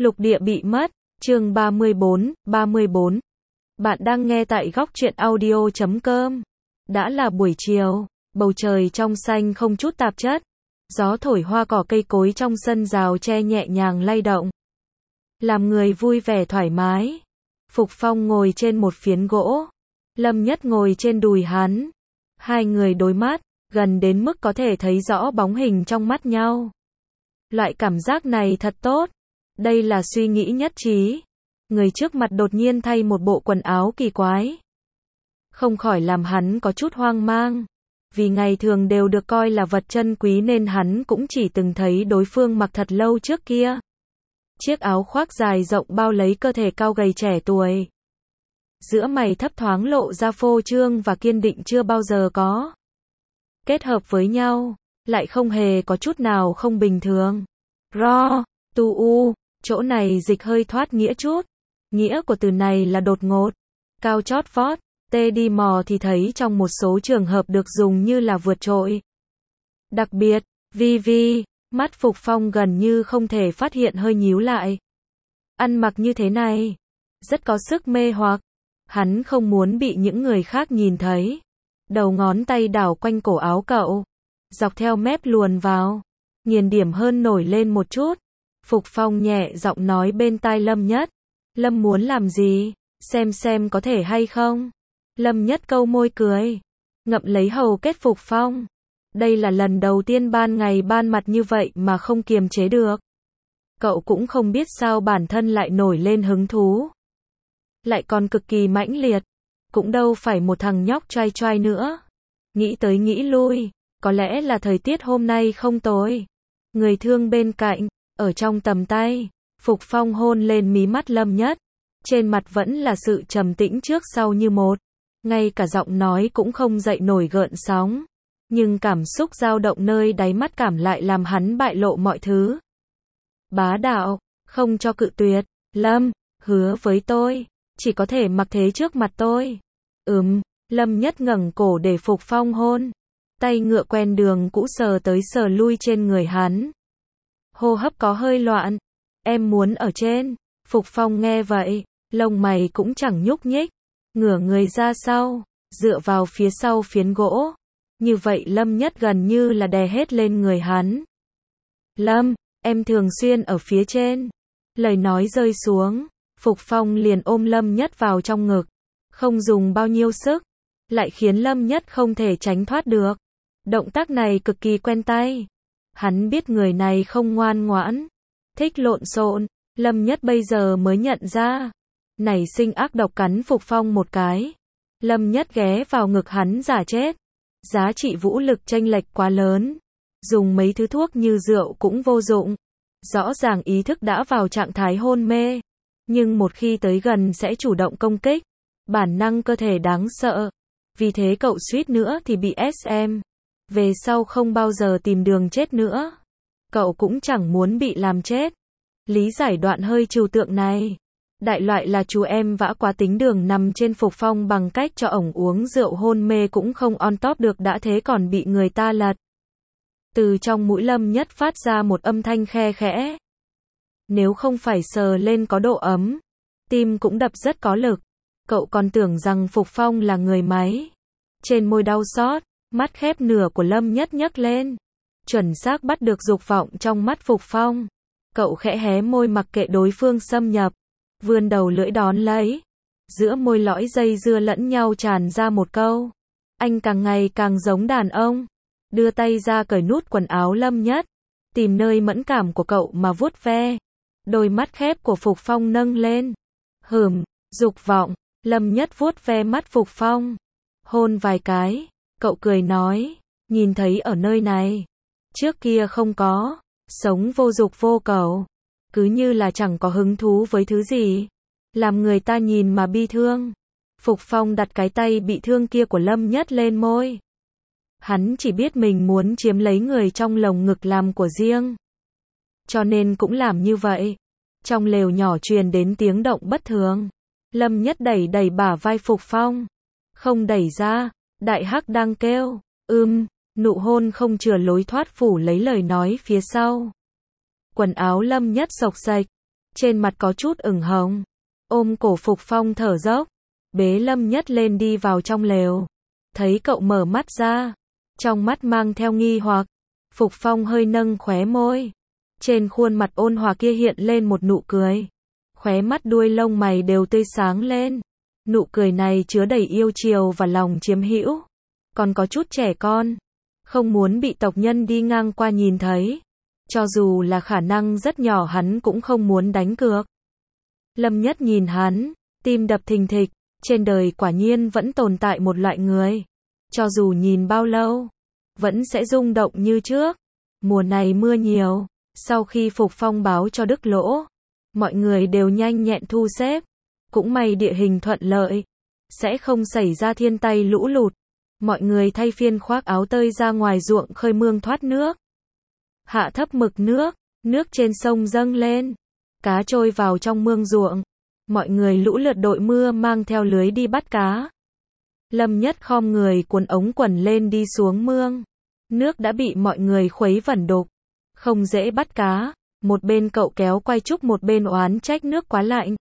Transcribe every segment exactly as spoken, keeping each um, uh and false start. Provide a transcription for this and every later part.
Lục địa bị mất, chương ba mươi bốn, ba mươi bốn. Bạn đang nghe tại góc truyện audio chấm com. Đã là buổi chiều, bầu trời trong xanh không chút tạp chất. Gió thổi hoa cỏ cây cối trong sân rào tre nhẹ nhàng lay động. Làm người vui vẻ thoải mái. Phục Phong ngồi trên một phiến gỗ. Lâm Nhất ngồi trên đùi hắn. Hai người đối mắt, gần đến mức có thể thấy rõ bóng hình trong mắt nhau. Loại cảm giác này thật tốt. Đây là suy nghĩ nhất trí. Người trước mặt đột nhiên thay một bộ quần áo kỳ quái. Không khỏi làm hắn có chút hoang mang. Vì ngày thường đều được coi là vật chân quý nên hắn cũng chỉ từng thấy đối phương mặc thật lâu trước kia. Chiếc áo khoác dài rộng bao lấy cơ thể cao gầy trẻ tuổi. Giữa mày thấp thoáng lộ ra phô trương và kiên định chưa bao giờ có. Kết hợp với nhau, lại không hề có chút nào không bình thường. Ro, tu u, chỗ này dịch hơi thoát nghĩa chút. Nghĩa của từ này là đột ngột, cao chót vót, tê đi mò thì thấy trong một số trường hợp được dùng như là vượt trội. Đặc biệt, vi vi, mắt Phục Phong gần như không thể phát hiện hơi nhíu lại. Ăn mặc như thế này, rất có sức mê hoặc. Hắn không muốn bị những người khác nhìn thấy. Đầu ngón tay đảo quanh cổ áo cậu, dọc theo mép luồn vào, nghiền điểm hơn nổi lên một chút. Phục Phong nhẹ giọng nói bên tai Lâm Nhất. Lâm muốn làm gì? Xem xem có thể hay không? Lâm Nhất câu môi cười, ngậm lấy hầu kết Phục Phong. Đây là lần đầu tiên ban ngày ban mặt như vậy mà không kiềm chế được. Cậu cũng không biết sao bản thân lại nổi lên hứng thú. Lại còn cực kỳ mãnh liệt. Cũng đâu phải một thằng nhóc trai trai nữa. Nghĩ tới nghĩ lui, có lẽ là thời tiết hôm nay không tồi. Người thương bên cạnh, ở trong tầm tay, Phục Phong hôn lên mí mắt Lâm Nhất. Trên mặt vẫn là sự trầm tĩnh trước sau như một. Ngay cả giọng nói cũng không dậy nổi gợn sóng. Nhưng cảm xúc dao động nơi đáy mắt cảm lại làm hắn bại lộ mọi thứ. Bá đạo, không cho cự tuyệt. Lâm, hứa với tôi, chỉ có thể mặc thế trước mặt tôi. Ừm, Lâm Nhất ngẩng cổ để Phục Phong hôn. Tay ngựa quen đường cũ sờ tới sờ lui trên người hắn. Hô hấp có hơi loạn. Em muốn ở trên. Phục Phong nghe vậy, lông mày cũng chẳng nhúc nhích. Ngửa người ra sau, dựa vào phía sau phiến gỗ. Như vậy Lâm Nhất gần như là đè hết lên người hắn. Lâm, em thường xuyên ở phía trên. Lời nói rơi xuống, Phục Phong liền ôm Lâm Nhất vào trong ngực. Không dùng bao nhiêu sức, lại khiến Lâm Nhất không thể tránh thoát được. Động tác này cực kỳ quen tay. Hắn biết người này không ngoan ngoãn, thích lộn xộn. Lâm Nhất bây giờ mới nhận ra, nảy sinh ác độc cắn Phục Phong một cái. Lâm Nhất ghé vào ngực hắn giả chết. Giá trị vũ lực chênh lệch quá lớn. Dùng mấy thứ thuốc như rượu cũng vô dụng. Rõ ràng ý thức đã vào trạng thái hôn mê. Nhưng một khi tới gần sẽ chủ động công kích. Bản năng cơ thể đáng sợ. Vì thế cậu suýt nữa thì bị ét em. Về sau không bao giờ tìm đường chết nữa. Cậu cũng chẳng muốn bị làm chết. Lý giải đoạn hơi trừu tượng này. Đại loại là chú em vã quá tính đường nằm trên Phục Phong bằng cách cho ổng uống rượu hôn mê cũng không on top được đã thế còn bị người ta lật. Từ trong mũi Lâm Nhất phát ra một âm thanh khe khẽ. Nếu không phải sờ lên có độ ấm, tim cũng đập rất có lực. Cậu còn tưởng rằng Phục Phong là người máy. Trên môi đau xót, mắt khép nửa của Lâm Nhất nhấc lên. Chuẩn xác bắt được dục vọng trong mắt Phục Phong. Cậu khẽ hé môi mặc kệ đối phương xâm nhập. Vươn đầu lưỡi đón lấy. Giữa môi lõi dây dưa lẫn nhau tràn ra một câu. Anh càng ngày càng giống đàn ông. Đưa tay ra cởi nút quần áo Lâm Nhất. Tìm nơi mẫn cảm của cậu mà vuốt ve. Đôi mắt khép của Phục Phong nâng lên. Hửm, dục vọng. Lâm Nhất vuốt ve mắt Phục Phong. Hôn vài cái. Cậu cười nói. Nhìn thấy ở nơi này. Trước kia không có. Sống vô dục vô cầu. Cứ như là chẳng có hứng thú với thứ gì. Làm người ta nhìn mà bi thương. Phục Phong đặt cái tay bị thương kia của Lâm Nhất lên môi. Hắn chỉ biết mình muốn chiếm lấy người trong lồng ngực làm của riêng. Cho nên cũng làm như vậy. Trong lều nhỏ truyền đến tiếng động bất thường. Lâm Nhất đẩy đẩy bả vai Phục Phong. Không đẩy ra. Đại Hắc đang kêu. Ưm, nụ hôn không chừa lối thoát phủ lấy lời nói phía sau. Quần áo Lâm Nhất xộc xệch. trên mặt có chút ửng hồng. Ôm cổ Phục Phong thở dốc, bế Lâm Nhất lên đi vào trong lều. Thấy cậu mở mắt ra, trong mắt mang theo nghi hoặc. Phục Phong hơi nâng khóe môi. Trên khuôn mặt ôn hòa kia hiện lên một nụ cười. Khóe mắt đuôi lông mày đều tươi sáng lên. Nụ cười này chứa đầy yêu chiều và lòng chiếm hữu. Còn có chút trẻ con. Không muốn bị tộc nhân đi ngang qua nhìn thấy. Cho dù là khả năng rất nhỏ hắn cũng không muốn đánh cược. Lâm Nhất nhìn hắn, tim đập thình thịch. Trên đời quả nhiên vẫn tồn tại một loại người. Cho dù nhìn bao lâu, vẫn sẽ rung động như trước. Mùa này mưa nhiều. Sau khi Phục Phong báo cho Đức Lỗ, mọi người đều nhanh nhẹn thu xếp. Cũng may địa hình thuận lợi, sẽ không xảy ra thiên tai lũ lụt. Mọi người thay phiên khoác áo tơi ra ngoài ruộng khơi mương thoát nước. Hạ thấp mực nước, nước trên sông dâng lên. Cá trôi vào trong mương ruộng. Mọi người lũ lượt đội mưa mang theo lưới đi bắt cá. Lâm Nhất khom người cuốn ống quần lên đi xuống mương. Nước đã bị mọi người khuấy vẩn đục. Không dễ bắt cá. Một bên cậu kéo quay Trúc, một bên oán trách nước quá lạnh.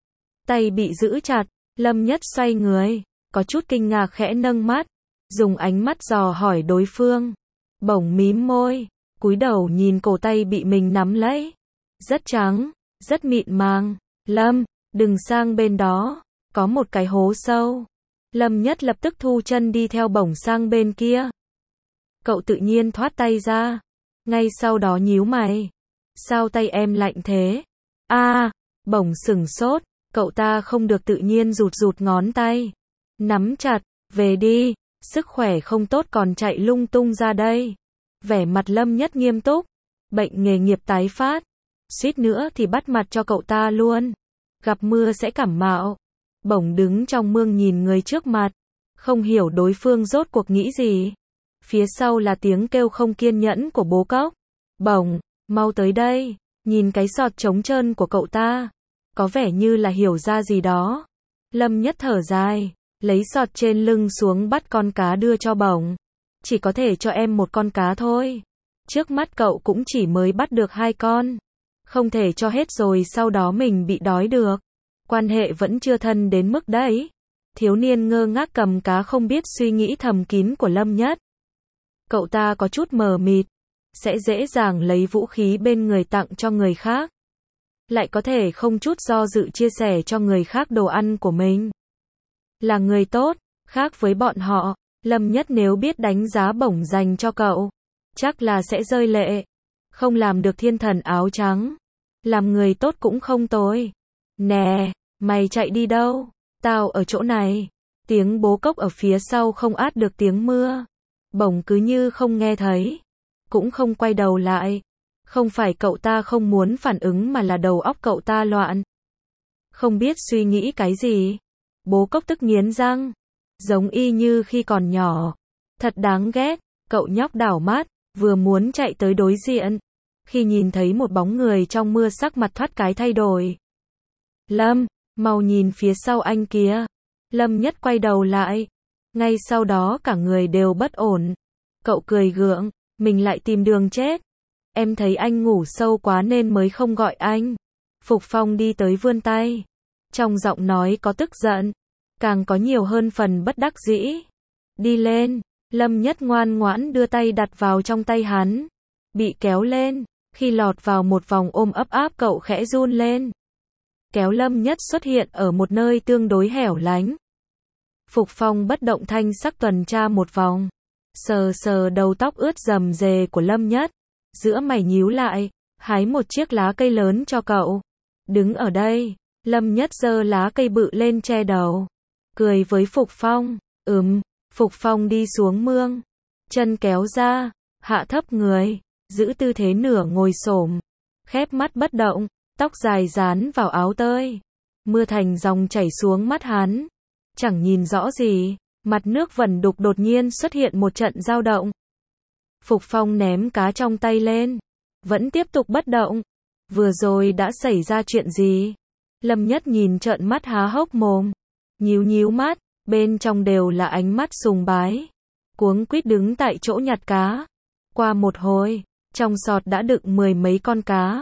Tay bị giữ chặt. Lâm Nhất xoay người, có chút kinh ngạc khẽ nâng mắt. Dùng ánh mắt dò hỏi đối phương. Bỗng mím môi, cúi đầu nhìn cổ tay bị mình nắm lấy. Rất trắng, rất mịn màng. Lâm, đừng sang bên đó, có một cái hố sâu. Lâm Nhất lập tức thu chân đi theo bổng sang bên kia. Cậu tự nhiên thoát tay ra. Ngay sau đó nhíu mày. Sao tay em lạnh thế? A, à, bổng sửng sốt. Cậu ta không được tự nhiên rụt rụt ngón tay. Nắm chặt, về đi. Sức khỏe không tốt còn chạy lung tung ra đây. Vẻ mặt Lâm Nhất nghiêm túc. Bệnh nghề nghiệp tái phát. Suýt nữa thì bắt mặt cho cậu ta luôn. Gặp mưa sẽ cảm mạo. Bổng đứng trong mương nhìn người trước mặt. Không hiểu đối phương rốt cuộc nghĩ gì. Phía sau là tiếng kêu không kiên nhẫn của bố cốc. Bổng, mau tới đây. Nhìn cái sọt trống trơn của cậu ta. Có vẻ như là hiểu ra gì đó. Lâm Nhất thở dài. Lấy sọt trên lưng xuống bắt con cá đưa cho bổng. Chỉ có thể cho em một con cá thôi. Trước mắt cậu cũng chỉ mới bắt được hai con. Không thể cho hết rồi sau đó mình bị đói được. Quan hệ vẫn chưa thân đến mức đấy. Thiếu niên ngơ ngác cầm cá không biết suy nghĩ thầm kín của Lâm Nhất. Cậu ta có chút mờ mịt. Sẽ dễ dàng lấy vũ khí bên người tặng cho người khác. Lại có thể không chút do dự chia sẻ cho người khác đồ ăn của mình. Là người tốt, khác với bọn họ. Lâm Nhất nếu biết đánh giá bổng dành cho cậu, chắc là sẽ rơi lệ. Không làm được thiên thần áo trắng. Làm người tốt cũng không tồi. Nè, mày chạy đi đâu? Tao ở chỗ này. Tiếng bố cốc ở phía sau không át được tiếng mưa. Bổng cứ như không nghe thấy. Cũng không quay đầu lại. Không phải cậu ta không muốn phản ứng mà là đầu óc cậu ta loạn. Không biết suy nghĩ cái gì. Bố cốc tức nghiến răng. Giống y như khi còn nhỏ. Thật đáng ghét. Cậu nhóc đảo mắt, vừa muốn chạy tới đối diện. Khi nhìn thấy một bóng người trong mưa sắc mặt thoát cái thay đổi. Lâm, mau nhìn phía sau anh kia. Lâm Nhất quay đầu lại. Ngay sau đó cả người đều bất ổn. Cậu cười gượng, mình lại tìm đường chết. Em thấy anh ngủ sâu quá nên mới không gọi anh. Phục Phong đi tới vươn tay. Trong giọng nói có tức giận. Càng có nhiều hơn phần bất đắc dĩ. Đi lên. Lâm Nhất ngoan ngoãn đưa tay đặt vào trong tay hắn. Bị kéo lên. Khi lọt vào một vòng ôm ấp áp cậu khẽ run lên. Kéo Lâm Nhất xuất hiện ở một nơi tương đối hẻo lánh. Phục Phong bất động thanh sắc tuần tra một vòng. Sờ sờ đầu tóc ướt rầm rề của Lâm Nhất. Giữa mày nhíu lại. Hái một chiếc lá cây lớn cho cậu. Đứng ở đây. Lâm Nhất giơ lá cây bự lên che đầu. Cười với Phục Phong. Ừm. Phục Phong đi xuống mương. Chân kéo ra. Hạ thấp người. Giữ tư thế nửa ngồi xổm. Khép mắt bất động. Tóc dài dán vào áo tơi. Mưa thành dòng chảy xuống mắt hắn. Chẳng nhìn rõ gì. Mặt nước vẩn đục đột nhiên xuất hiện một trận dao động. Phục Phong ném cá trong tay lên. Vẫn tiếp tục bất động. Vừa rồi đã xảy ra chuyện gì? Lâm Nhất nhìn trợn mắt há hốc mồm. Nhíu nhíu mắt. Bên trong đều là ánh mắt sùng bái. Cuống quýt đứng tại chỗ nhặt cá. Qua một hồi, trong sọt đã đựng mười mấy con cá.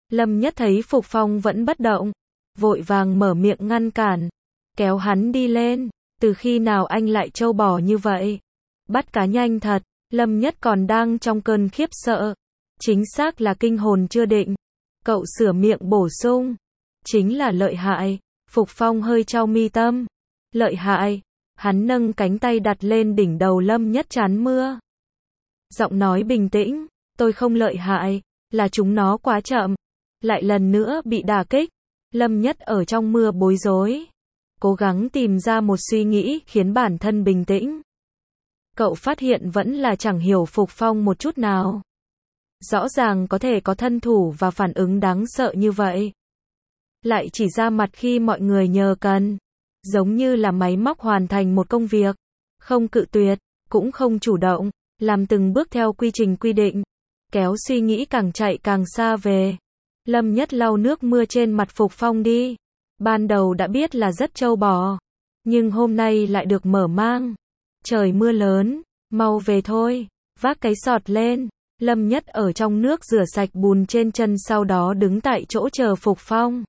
Lâm Nhất thấy Phục Phong vẫn bất động, vội vàng mở miệng ngăn cản, kéo hắn đi lên. Từ khi nào anh lại trâu bò như vậy? Bắt cá nhanh thật. Lâm Nhất còn đang trong cơn khiếp sợ. Chính xác là kinh hồn chưa định. Cậu sửa miệng bổ sung. Chính là lợi hại. Phục Phong hơi chau mi tâm. Lợi hại. Hắn nâng cánh tay đặt lên đỉnh đầu Lâm Nhất trán mưa. Giọng nói bình tĩnh. Tôi không lợi hại. Là chúng nó quá chậm. Lại lần nữa bị đả kích. Lâm Nhất ở trong mưa bối rối. Cố gắng tìm ra một suy nghĩ khiến bản thân bình tĩnh. Cậu phát hiện vẫn là chẳng hiểu Phục Phong một chút nào. Rõ ràng có thể có thân thủ và phản ứng đáng sợ như vậy. Lại chỉ ra mặt khi mọi người nhờ cần. Giống như là máy móc hoàn thành một công việc. Không cự tuyệt, cũng không chủ động. Làm từng bước theo quy trình quy định. Kéo suy nghĩ càng chạy càng xa về. Lâm Nhất lau nước mưa trên mặt Phục Phong đi. Ban đầu đã biết là rất trâu bò. Nhưng hôm nay lại được mở mang. Trời mưa lớn, mau về thôi. Vác cái sọt lên. Lâm Nhất ở trong nước rửa sạch bùn trên chân, sau đó đứng tại chỗ chờ Phục Phong.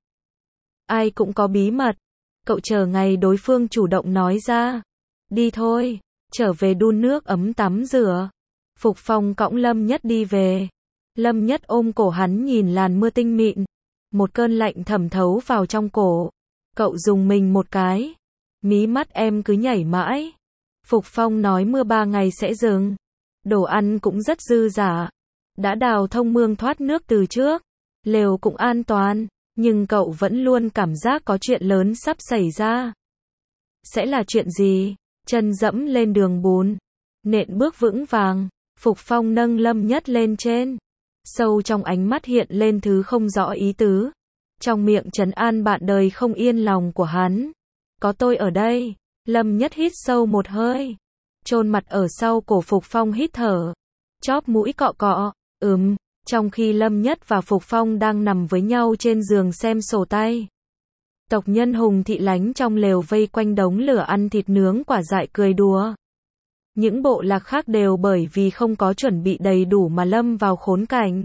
Ai cũng có bí mật. Cậu chờ ngày đối phương chủ động nói ra. Đi thôi, trở về đun nước ấm tắm rửa. Phục Phong cõng Lâm Nhất đi về. Lâm Nhất ôm cổ hắn nhìn làn mưa tinh mịn. Một cơn lạnh thẩm thấu vào trong cổ. Cậu dùng mình một cái. Mí mắt em cứ nhảy mãi. Phục Phong nói mưa ba ngày sẽ dừng. Đồ ăn cũng rất dư dả. Đã đào thông mương thoát nước từ trước. Lều cũng an toàn. Nhưng cậu vẫn luôn cảm giác có chuyện lớn sắp xảy ra. Sẽ là chuyện gì? Chân dẫm lên đường bùn. Nện bước vững vàng. Phục Phong nâng Lâm Nhất lên trên. Sâu trong ánh mắt hiện lên thứ không rõ ý tứ. Trong miệng trấn an bạn đời không yên lòng của hắn. Có tôi ở đây. Lâm Nhất hít sâu một hơi. Chôn mặt ở sau cổ Phục Phong hít thở. Chóp mũi cọ cọ. Ừm. Trong khi Lâm Nhất và Phục Phong đang nằm với nhau trên giường xem sổ tay. Tộc nhân Hùng Thị Lánh trong lều vây quanh đống lửa ăn thịt nướng quả dại cười đùa. Những bộ lạc khác đều bởi vì không có chuẩn bị đầy đủ mà lâm vào khốn cảnh.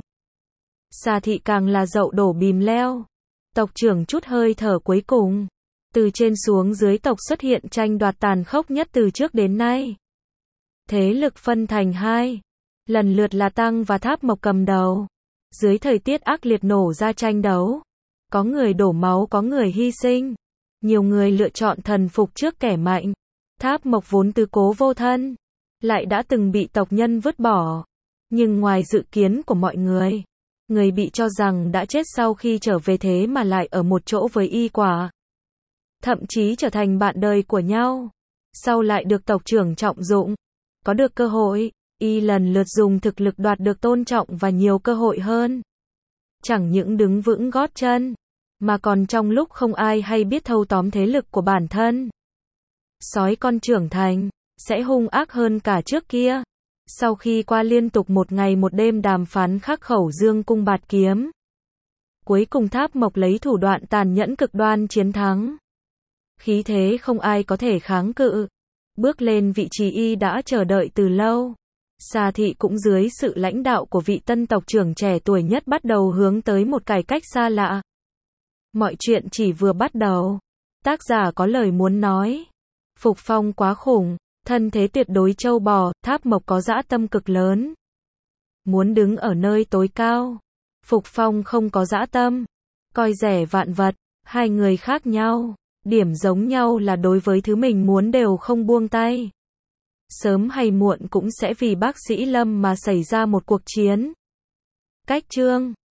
Xà Thị càng là dậu đổ bìm leo. Tộc trưởng chút hơi thở cuối cùng. Từ trên xuống dưới tộc xuất hiện tranh đoạt tàn khốc nhất từ trước đến nay. Thế lực phân thành hai. Lần lượt là Tăng và Tháp Mộc cầm đầu. Dưới thời tiết ác liệt nổ ra tranh đấu. Có người đổ máu, có người hy sinh. Nhiều người lựa chọn thần phục trước kẻ mạnh. Tháp Mộc vốn tứ cố vô thân. Lại đã từng bị tộc nhân vứt bỏ. Nhưng ngoài dự kiến của mọi người. Người bị cho rằng đã chết sau khi trở về thế mà lại ở một chỗ với y quả. Thậm chí trở thành bạn đời của nhau. Sau lại được tộc trưởng trọng dụng. Có được cơ hội, y lần lượt dùng thực lực đoạt được tôn trọng và nhiều cơ hội hơn. Chẳng những đứng vững gót chân, mà còn trong lúc không ai hay biết thâu tóm thế lực của bản thân. Sói con trưởng thành, sẽ hung ác hơn cả trước kia. Sau khi qua liên tục một ngày một đêm đàm phán khắc khẩu dương cung bạt kiếm. Cuối cùng Tháp Mộc lấy thủ đoạn tàn nhẫn cực đoan chiến thắng. Khí thế không ai có thể kháng cự. Bước lên vị trí y đã chờ đợi từ lâu. Xà Thị cũng dưới sự lãnh đạo của vị tân tộc trưởng trẻ tuổi nhất bắt đầu hướng tới một cải cách xa lạ. Mọi chuyện chỉ vừa bắt đầu. Tác giả có lời muốn nói. Phục Phong quá khủng, thân thế tuyệt đối trâu bò, Tháp Mộc có dã tâm cực lớn. Muốn đứng ở nơi tối cao. Phục Phong không có dã tâm. Coi rẻ vạn vật, hai người khác nhau. Điểm giống nhau là đối với thứ mình muốn đều không buông tay. Sớm hay muộn cũng sẽ vì bác sĩ Lâm mà xảy ra một cuộc chiến. Cách chương